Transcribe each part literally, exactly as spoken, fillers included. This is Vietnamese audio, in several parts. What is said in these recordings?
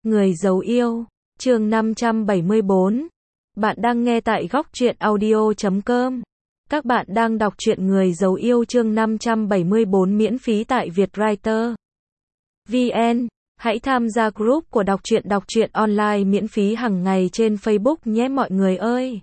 Người giấu yêu, chương năm trăm bảy mươi bốn. Bạn đang nghe tại góc truyện audio chấm com. Các bạn đang đọc truyện Người giấu yêu chương năm trăm bảy mươi bốn miễn phí tại Vietwriter vê en. Hãy tham gia group của đọc truyện đọc truyện online miễn phí hàng ngày trên Facebook nhé mọi người ơi.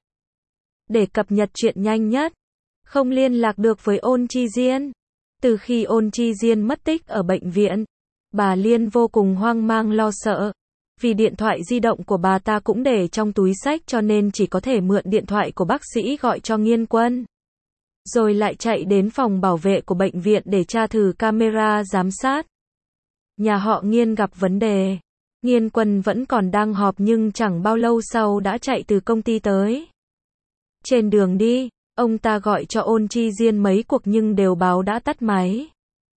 Để cập nhật truyện nhanh nhất, không liên lạc được với Ôn Chi Diên. Từ khi Ôn Chi Diên mất tích ở bệnh viện, bà Liên vô cùng hoang mang lo sợ. Vì điện thoại di động của bà ta cũng để trong túi xách cho nên chỉ có thể mượn điện thoại của bác sĩ gọi cho Nghiên Quân. Rồi lại chạy đến phòng bảo vệ của bệnh viện để tra thử camera giám sát. Nhà họ Nghiên gặp vấn đề. Nghiên Quân vẫn còn đang họp nhưng chẳng bao lâu sau đã chạy từ công ty tới. Trên đường đi, ông ta gọi cho Ôn Chi Diên mấy cuộc nhưng đều báo đã tắt máy.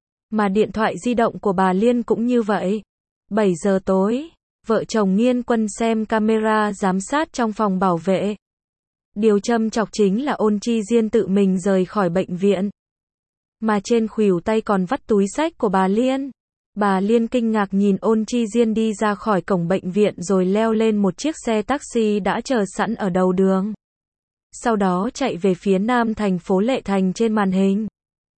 Mà điện thoại di động của bà Liên cũng như vậy. bảy giờ tối, vợ chồng Nghiên Quân xem camera giám sát trong phòng bảo vệ. Điều châm chọc chính là Ôn Chi Diên tự mình rời khỏi bệnh viện. Mà trên khuỷu tay còn vắt túi xách của bà Liên. Bà Liên kinh ngạc nhìn Ôn Chi Diên đi ra khỏi cổng bệnh viện rồi leo lên một chiếc xe taxi đã chờ sẵn ở đầu đường. Sau đó chạy về phía nam thành phố Lệ Thành trên màn hình.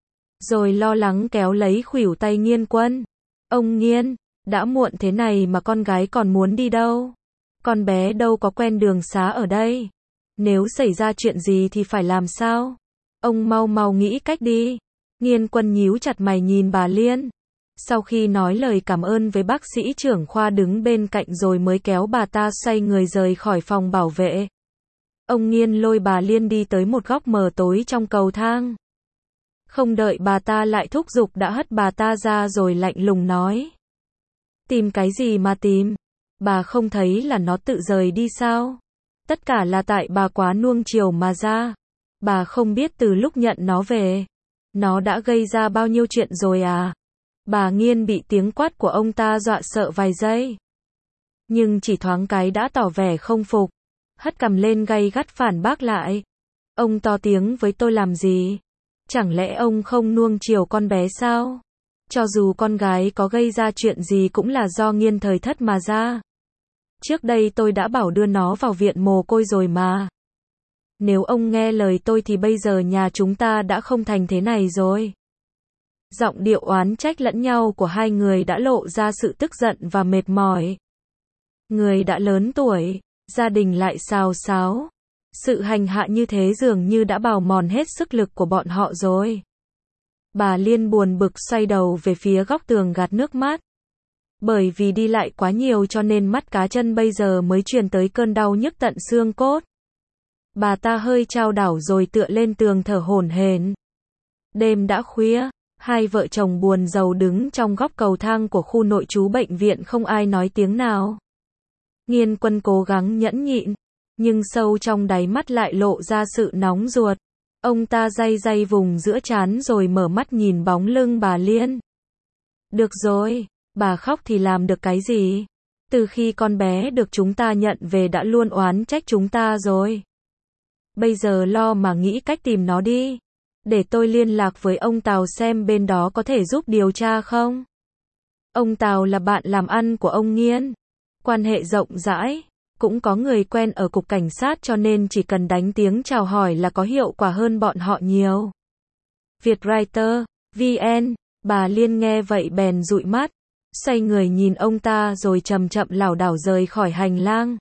Rồi lo lắng kéo lấy khuỷu tay Nghiên Quân. Ông Nghiên, đã muộn thế này mà con gái còn muốn đi đâu? Con bé đâu có quen đường xá ở đây. Nếu xảy ra chuyện gì thì phải làm sao? Ông mau mau nghĩ cách đi. Nghiên Quân nhíu chặt mày nhìn bà Liên. Sau khi nói lời cảm ơn với bác sĩ trưởng khoa đứng bên cạnh rồi mới kéo bà ta xoay người rời khỏi phòng bảo vệ. Ông Nghiên lôi bà Liên đi tới một góc mờ tối trong cầu thang. Không đợi bà ta lại thúc giục đã hất bà ta ra rồi lạnh lùng nói. Tìm cái gì mà tìm? Bà không thấy là nó tự rời đi sao? Tất cả là tại bà quá nuông chiều mà ra. Bà không biết từ lúc nhận nó về, nó đã gây ra bao nhiêu chuyện rồi à? Bà Nghiên bị tiếng quát của ông ta dọa sợ vài giây. Nhưng chỉ thoáng cái đã tỏ vẻ không phục. Hất cằm lên gay gắt phản bác lại. Ông to tiếng với tôi làm gì? Chẳng lẽ ông không nuông chiều con bé sao? Cho dù con gái có gây ra chuyện gì cũng là do Nghiên thời thất mà ra. Trước đây tôi đã bảo đưa nó vào viện mồ côi rồi mà. Nếu ông nghe lời tôi thì bây giờ nhà chúng ta đã không thành thế này rồi. Giọng điệu oán trách lẫn nhau của hai người đã lộ ra sự tức giận và mệt mỏi. Người đã lớn tuổi, gia đình lại xào xáo. Sự hành hạ như thế dường như đã bào mòn hết sức lực của bọn họ rồi. Bà Liên buồn bực xoay đầu về phía góc tường gạt nước mắt. Bởi vì đi lại quá nhiều cho nên mắt cá chân bây giờ mới truyền tới cơn đau nhức tận xương cốt. Bà ta hơi chao đảo rồi tựa lên tường thở hổn hển. Đêm đã khuya, hai vợ chồng buồn rầu đứng trong góc cầu thang của khu nội trú bệnh viện không ai nói tiếng nào. Nghiên Quân cố gắng nhẫn nhịn, nhưng sâu trong đáy mắt lại lộ ra sự nóng ruột. Ông ta day day vùng giữa trán rồi mở mắt nhìn bóng lưng bà Liên. Được rồi, bà khóc thì làm được cái gì? Từ khi con bé được chúng ta nhận về đã luôn oán trách chúng ta rồi. Bây giờ lo mà nghĩ cách tìm nó đi. Để tôi liên lạc với ông Tào xem bên đó có thể giúp điều tra không? Ông Tào là bạn làm ăn của ông Nghiên. Quan hệ rộng rãi. Cũng có người quen ở cục cảnh sát cho nên chỉ cần đánh tiếng chào hỏi là có hiệu quả hơn bọn họ nhiều. Vietwriter vê en. Bà Liên nghe vậy bèn dụi mắt. Xoay người nhìn ông ta rồi chậm chậm lảo đảo rời khỏi hành lang.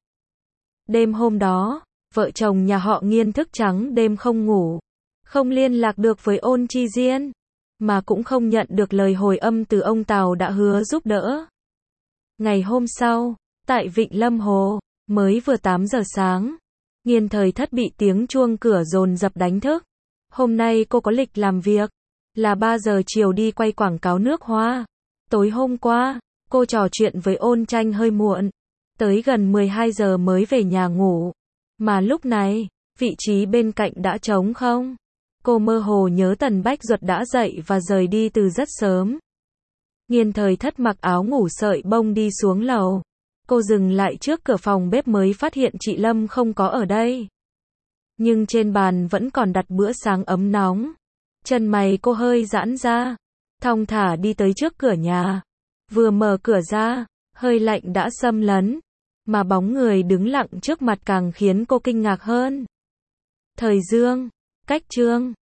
Đêm hôm đó, vợ chồng nhà họ Nghiên thức trắng đêm không ngủ. Không liên lạc được với Ôn Chi Diên. Mà cũng không nhận được lời hồi âm từ ông Tào đã hứa giúp đỡ. Ngày hôm sau, tại Vịnh Lâm Hồ, mới vừa tám giờ sáng, Nghiên thời thất bị tiếng chuông cửa dồn dập đánh thức. Hôm nay cô có lịch làm việc, là ba giờ chiều đi quay quảng cáo nước hoa. Tối hôm qua, cô trò chuyện với Ôn Tranh hơi muộn, tới gần mười hai giờ mới về nhà ngủ. Mà lúc này, vị trí bên cạnh đã trống không. Cô mơ hồ nhớ Tần Bách Duật đã dậy và rời đi từ rất sớm. Nghiên thời thất mặc áo ngủ sợi bông đi xuống lầu. Cô dừng lại trước cửa phòng bếp mới phát hiện chị Lâm không có ở đây. Nhưng trên bàn vẫn còn đặt bữa sáng ấm nóng. Chân mày cô hơi giãn ra, thong thả đi tới trước cửa nhà. Vừa mở cửa ra, hơi lạnh đã xâm lấn, mà bóng người đứng lặng trước mặt càng khiến cô kinh ngạc hơn. Thời Dương, cách Trương,